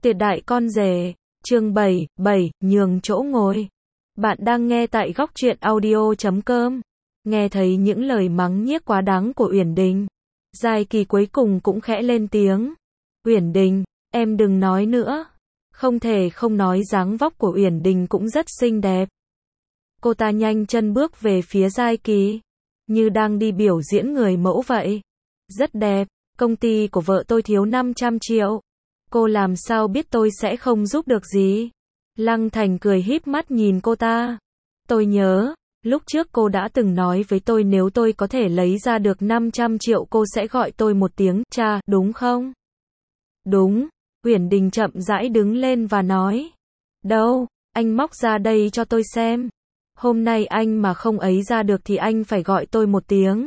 Tuyệt đại con rể, chương 7, nhường chỗ ngồi. Bạn đang nghe tại góc truyện audio.com. Nghe thấy những lời mắng nhiếc quá đáng của Uyển Đình, Giai Kỳ cuối cùng cũng khẽ lên tiếng. Uyển Đình, em đừng nói nữa. Không thể không nói dáng vóc của Uyển Đình cũng rất xinh đẹp. Cô ta nhanh chân bước về phía Giai Kỳ, như đang đi biểu diễn người mẫu vậy. Rất đẹp, công ty của vợ tôi thiếu 500 triệu. Cô làm sao biết tôi sẽ không giúp được gì? Lăng Thành cười híp mắt nhìn cô ta. Tôi nhớ, lúc trước cô đã từng nói với tôi nếu tôi có thể lấy ra được 500 triệu cô sẽ gọi tôi một tiếng cha, đúng không? Đúng, Uyển Đình chậm rãi đứng lên và nói. Đâu, anh móc ra đây cho tôi xem. Hôm nay anh mà không ấy ra được thì anh phải gọi tôi một tiếng.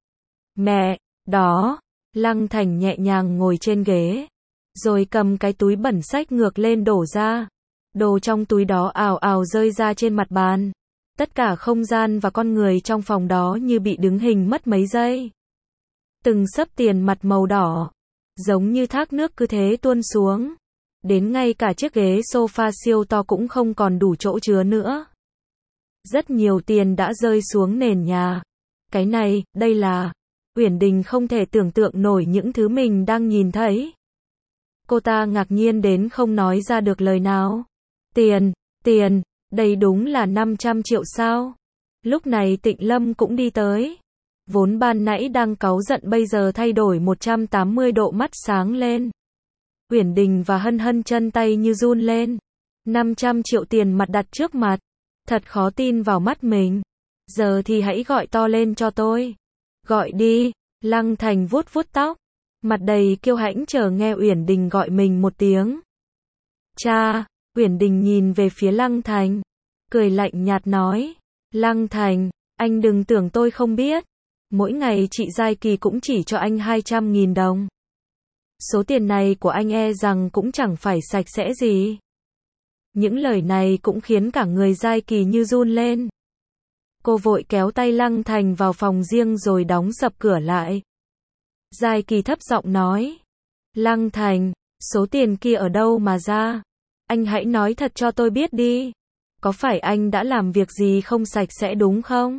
Mẹ, đó, Lăng Thành nhẹ nhàng ngồi trên ghế, rồi cầm cái túi bẩn xách ngược lên đổ ra. Đồ trong túi đó ào ào rơi ra trên mặt bàn. Tất cả không gian và con người trong phòng đó như bị đứng hình mất mấy giây. Từng xấp tiền mặt màu đỏ, giống như thác nước cứ thế tuôn xuống. Đến ngay cả chiếc ghế sofa siêu to cũng không còn đủ chỗ chứa nữa. Rất nhiều tiền đã rơi xuống nền nhà. Cái này, đây là... Uyển Đình không thể tưởng tượng nổi những thứ mình đang nhìn thấy. Cô ta ngạc nhiên đến không nói ra được lời nào. Tiền, đây đúng là 500 triệu sao? Lúc này Tịnh Lâm cũng đi tới. Vốn ban nãy đang cáu giận bây giờ thay đổi 180 độ mắt sáng lên. Uyển Đình và Hân Hân chân tay như run lên. 500 triệu tiền mặt đặt trước mặt. Thật khó tin vào mắt mình. Giờ thì hãy gọi to lên cho tôi. Gọi đi, Lăng Thành vuốt vuốt tóc. Mặt đầy kiêu hãnh chờ nghe Uyển Đình gọi mình một tiếng. Cha, Uyển Đình nhìn về phía Lăng Thành. Cười lạnh nhạt nói. Lăng Thành, anh đừng tưởng tôi không biết. Mỗi ngày chị Giai Kỳ cũng chỉ cho anh 200.000 đồng. Số tiền này của anh e rằng cũng chẳng phải sạch sẽ gì. Những lời này cũng khiến cả người Giai Kỳ như run lên. Cô vội kéo tay Lăng Thành vào phòng riêng rồi đóng sập cửa lại. Giai Kỳ thấp giọng nói. Lăng Thành, số tiền kia ở đâu mà ra? Anh hãy nói thật cho tôi biết đi. Có phải anh đã làm việc gì không sạch sẽ đúng không?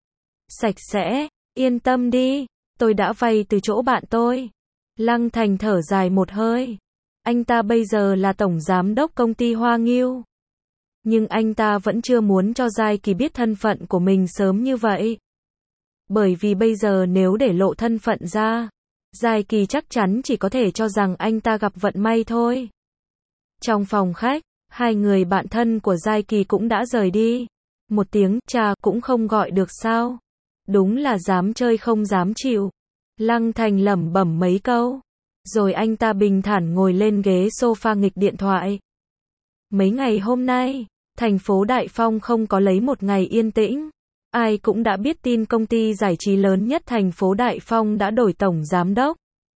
Sạch sẽ, yên tâm đi, tôi đã vay từ chỗ bạn tôi. Lăng Thành thở dài một hơi. Anh ta bây giờ là tổng giám đốc công ty Hoa Nghiêu. Nhưng anh ta vẫn chưa muốn cho Giai Kỳ biết thân phận của mình sớm như vậy. Bởi vì bây giờ nếu để lộ thân phận ra, Giai Kỳ chắc chắn chỉ có thể cho rằng anh ta gặp vận may thôi. Trong phòng khách, hai người bạn thân của Giai Kỳ cũng đã rời đi. Một tiếng cha cũng không gọi được sao? Đúng là dám chơi không dám chịu. Lăng Thành lẩm bẩm mấy câu. Rồi anh ta bình thản ngồi lên ghế sofa nghịch điện thoại. Mấy ngày hôm nay, thành phố Đại Phong không có lấy một ngày yên tĩnh. Ai cũng đã biết tin công ty giải trí lớn nhất thành phố Đại Phong đã đổi tổng giám đốc.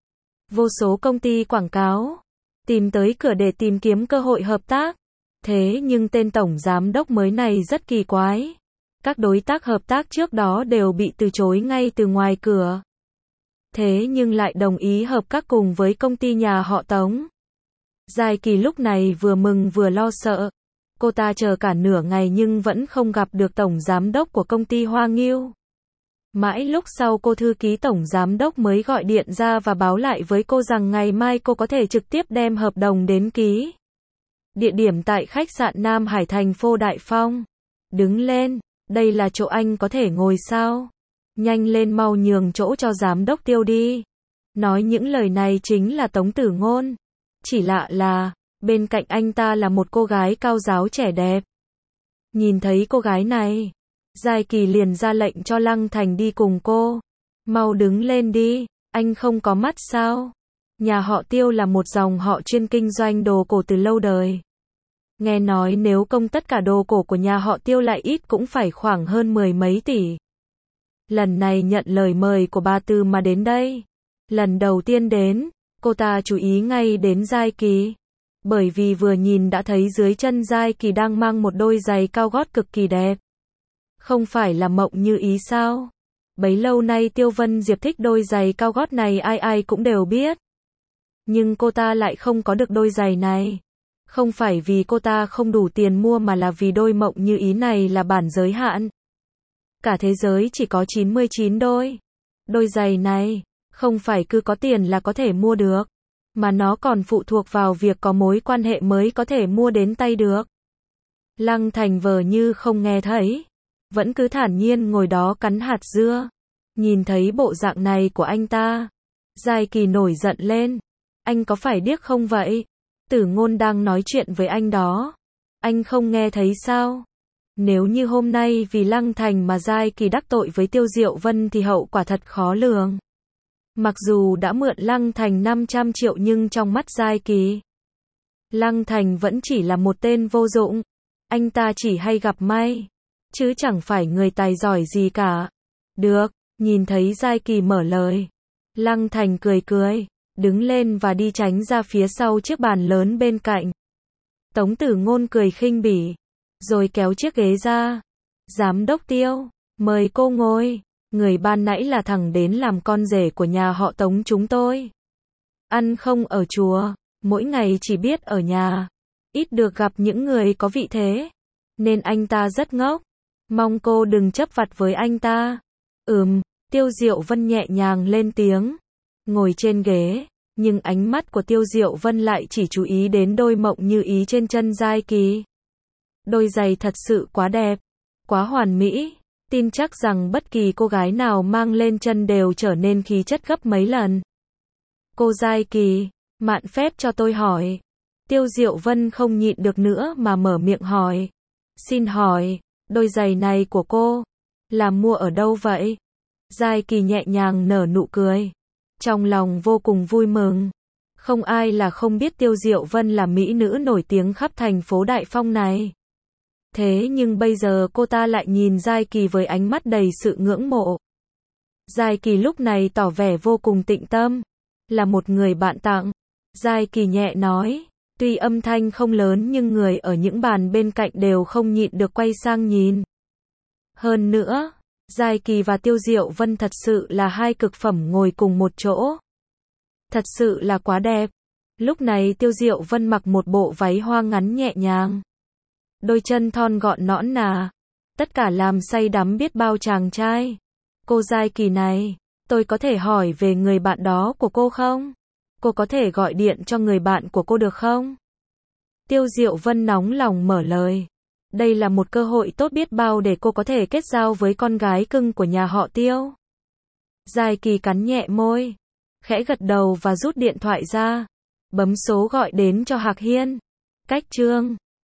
Vô số công ty quảng cáo tìm tới cửa để tìm kiếm cơ hội hợp tác. Thế nhưng tên tổng giám đốc mới này rất kỳ quái. Các đối tác hợp tác trước đó đều bị từ chối ngay từ ngoài cửa. Thế nhưng lại đồng ý hợp tác cùng với công ty nhà họ Tống. Giai Kỳ lúc này vừa mừng vừa lo sợ. Cô ta chờ cả nửa ngày nhưng vẫn không gặp được tổng giám đốc của công ty Hoa Nghiêu. Mãi lúc sau cô thư ký tổng giám đốc mới gọi điện ra và báo lại với cô rằng ngày mai cô có thể trực tiếp đem hợp đồng đến ký. Địa điểm tại khách sạn Nam Hải thành phố Đại Phong. Đứng lên, đây là chỗ anh có thể ngồi sao? Nhanh lên mau nhường chỗ cho giám đốc Tiêu đi. Nói những lời này chính là Tống Tử Ngôn. Chỉ lạ là, bên cạnh anh ta là một cô gái cao ráo trẻ đẹp. Nhìn thấy cô gái này, Giai Kỳ liền ra lệnh cho Lăng Thành đi cùng cô. Mau đứng lên đi, anh không có mắt sao? Nhà họ Tiêu là một dòng họ chuyên kinh doanh đồ cổ từ lâu đời. Nghe nói nếu công tất cả đồ cổ của nhà họ Tiêu lại ít cũng phải khoảng hơn 10 mấy tỷ. Lần này nhận lời mời của bà Từ mà đến đây. Lần đầu tiên đến, cô ta chú ý ngay đến Giai Kỳ. Bởi vì vừa nhìn đã thấy dưới chân Giai Kỳ đang mang một đôi giày cao gót cực kỳ đẹp. Không phải là mộng như ý sao? Bấy lâu nay Tiêu Vân Diệp thích đôi giày cao gót này ai ai cũng đều biết. Nhưng cô ta lại không có được đôi giày này. Không phải vì cô ta không đủ tiền mua mà là vì đôi mộng như ý này là bản giới hạn. Cả thế giới chỉ có 99 đôi. Đôi giày này, không phải cứ có tiền là có thể mua được. Mà nó còn phụ thuộc vào việc có mối quan hệ mới có thể mua đến tay được. Lăng Thành vờ như không nghe thấy. Vẫn cứ thản nhiên ngồi đó cắn hạt dưa. Nhìn thấy bộ dạng này của anh ta. Giai Kỳ nổi giận lên. Anh có phải điếc không vậy? Tử Ngôn đang nói chuyện với anh đó. Anh không nghe thấy sao? Nếu như hôm nay vì Lăng Thành mà Giai Kỳ đắc tội với Tiêu Diệu Vân thì hậu quả thật khó lường. Mặc dù đã mượn Lăng Thành 500 triệu nhưng trong mắt Giai Kỳ, Lăng Thành vẫn chỉ là một tên vô dụng. Anh ta chỉ hay gặp may, chứ chẳng phải người tài giỏi gì cả. Được, nhìn thấy Giai Kỳ mở lời. Lăng Thành cười cười, đứng lên và đi tránh ra phía sau chiếc bàn lớn bên cạnh. Tống Tử Ngôn cười khinh bỉ, rồi kéo chiếc ghế ra. Giám đốc Tiêu, mời cô ngồi. Người ban nãy là thằng đến làm con rể của nhà họ Tống chúng tôi. Ăn không ở chùa, mỗi ngày chỉ biết ở nhà. Ít được gặp những người có vị thế. Nên anh ta rất ngốc. Mong cô đừng chấp vặt với anh ta. Tiêu Diệu Vân nhẹ nhàng lên tiếng. Ngồi trên ghế, nhưng ánh mắt của Tiêu Diệu Vân lại chỉ chú ý đến đôi mộng như ý trên chân Giai Kỳ. Đôi giày thật sự quá đẹp, quá hoàn mỹ. Tin chắc rằng bất kỳ cô gái nào mang lên chân đều trở nên khí chất gấp mấy lần. Cô Giai Kỳ, mạn phép cho tôi hỏi. Tiêu Diệu Vân không nhịn được nữa mà mở miệng hỏi. Xin hỏi, đôi giày này của cô, là mua ở đâu vậy? Giai Kỳ nhẹ nhàng nở nụ cười. Trong lòng vô cùng vui mừng. Không ai là không biết Tiêu Diệu Vân là mỹ nữ nổi tiếng khắp thành phố Đại Phong này. Thế nhưng bây giờ cô ta lại nhìn Giai Kỳ với ánh mắt đầy sự ngưỡng mộ. Giai Kỳ lúc này tỏ vẻ vô cùng tịnh tâm. Là một người bạn tặng. Giai Kỳ nhẹ nói. Tuy âm thanh không lớn nhưng người ở những bàn bên cạnh đều không nhịn được quay sang nhìn. Hơn nữa, Giai Kỳ và Tiêu Diệu Vân thật sự là hai cực phẩm ngồi cùng một chỗ. Thật sự là quá đẹp. Lúc này Tiêu Diệu Vân mặc một bộ váy hoa ngắn nhẹ nhàng. Đôi chân thon gọn nõn nà. Tất cả làm say đắm biết bao chàng trai. Cô Giai Kỳ này, tôi có thể hỏi về người bạn đó của cô không? Cô có thể gọi điện cho người bạn của cô được không? Tiêu Diệu Vân nóng lòng mở lời. Đây là một cơ hội tốt biết bao để cô có thể kết giao với con gái cưng của nhà họ Tiêu. Giai Kỳ cắn nhẹ môi, khẽ gật đầu và rút điện thoại ra. Bấm số gọi đến cho Hạc Hiên. Cách chương